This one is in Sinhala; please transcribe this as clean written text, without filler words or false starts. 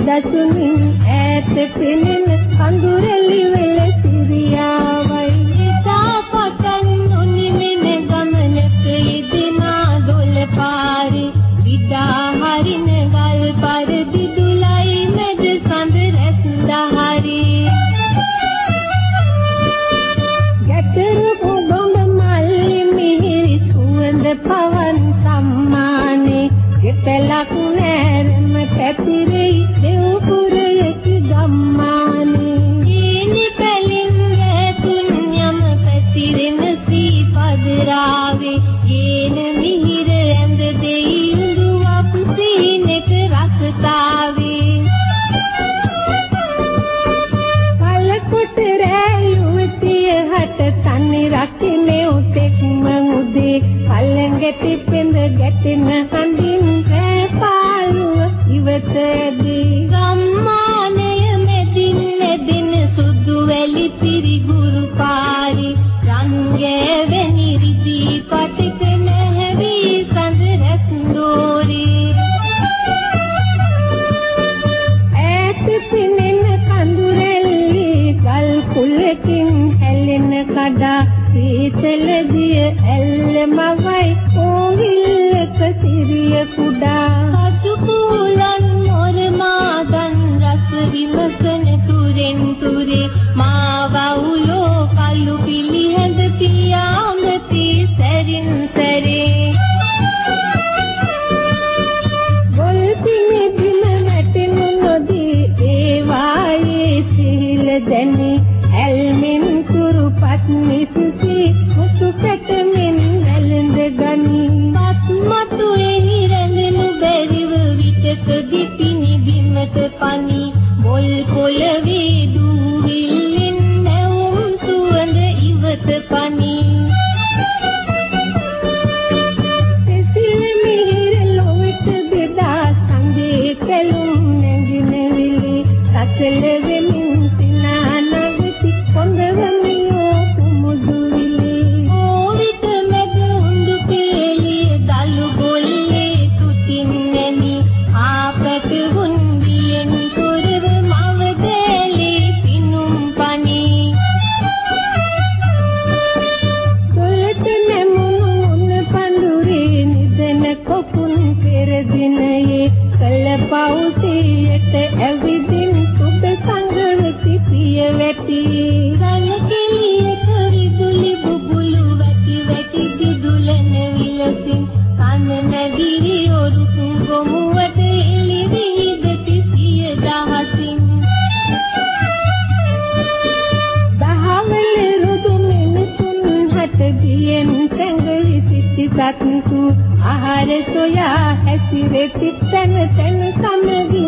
දසුනින් ඈත පෙනෙන කඳුරැලි වෙල සිරියාවයි ඉතා පතන් උනිමෙන ගමනක යෙදෙනා දොළ පාරේ විඩා හරින ගල් පරදි දුලයි මැද සඳ රැස් දහරි ගැටරු පොඩොඹ මල්ලි මිහිරි සුවඳ පවන් සම්මානේ ගෙතලක් නෑරම පැතිරෙයි දෙව්පුරයක ගම්මානේ ඊනි පැලින් රැතුන් යම පැතිරෙන සීපදරාවේ යේන මිහිර ඇඳ දෙයි උඳුවප් සීනෙක රසතාවේ කලකොට රැයුවතිය හට තනි රකිනේ උතෙක්ම උදේ පල්ලඟටි පෙඳ ගැටෙන හඳින් පාලුව ඉවතදී ගම්මානය මෙදින් මෙදින සුදු වැලි පිරිගුරු පාරි රංගෑවෙනි රිදී පටික නැහැවි සඳ රැස් දෝරේ ඈත පිනෙන කඳුරැල්ලි ගල් කුලකින් හැලෙන කඩා සීතල දිය ඇල්ල මවයි ඕවිල්ලක සිරිය කුඩා කචු කුලන් මොර මාදන් රස විමසන තුරෙන් තුරේ මාවුලෝ කලු පිලි හැඳ පියාඹති සැරින් සැරේ ගොල් පිණි බිම වැටෙනු නොදී ඒවායේ සිහිල දැනි ඇල්මින් තුරුපත් නිසුසි මුතු පැටමින් වැළඳ ගනි පත්මතු එහි රැඳෙනු බැරිව විටක දිපිනි බිමට පනි මොල් පොළවේ දූවිල්ලෙන් නැවුම් සුවඳ ඉවත පනි සිසිල් මිහිර ලොවට බෙදා සඳේ කැලුම් නැගින විලි සසල වෙමින් සිනා නගති කොඳවමියෝ කුමුදු විලි ඕවිත මැද උඳු පෙළිය දලු ගොල්ලේ තුටින් නැනි ආපත වුන්දියෙන් තොරව මව දෑලේ පිනුම් පනි සොලට නැමුණු උන පඳුරේ නිදන කොපුන් පෙර දිනයේ කළ පවුසියට ඇවිදින් සුබ සංගවති පිය වැටි රණකෙලියක විදුලි බුබුලු වැටි වැටි දිදුලන විලසින් කන මැදිරි ඔරුසු ගොමුවට එළි විහිදති සිය දහසින් දහවල රුදු මිනිසුන් හට ගියෙන් තැඟලි සිටි සත්තු ආහාර සොයා හැසිරෙති තන තන සමගි